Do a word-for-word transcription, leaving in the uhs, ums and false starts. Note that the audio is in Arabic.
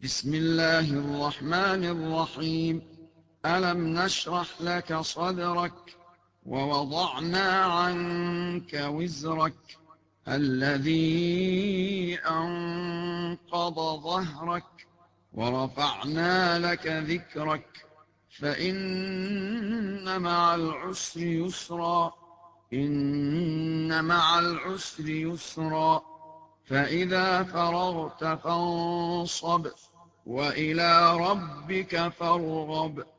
بسم الله الرحمن الرحيم. ألم نشرح لك صدرك ووضعنا عنك وزرك الذي أنقض ظهرك ورفعنا لك ذكرك فإن مع العسر يسرا إن مع العسر يسرا فإذا فرغت فانصب وإلى ربك فارغب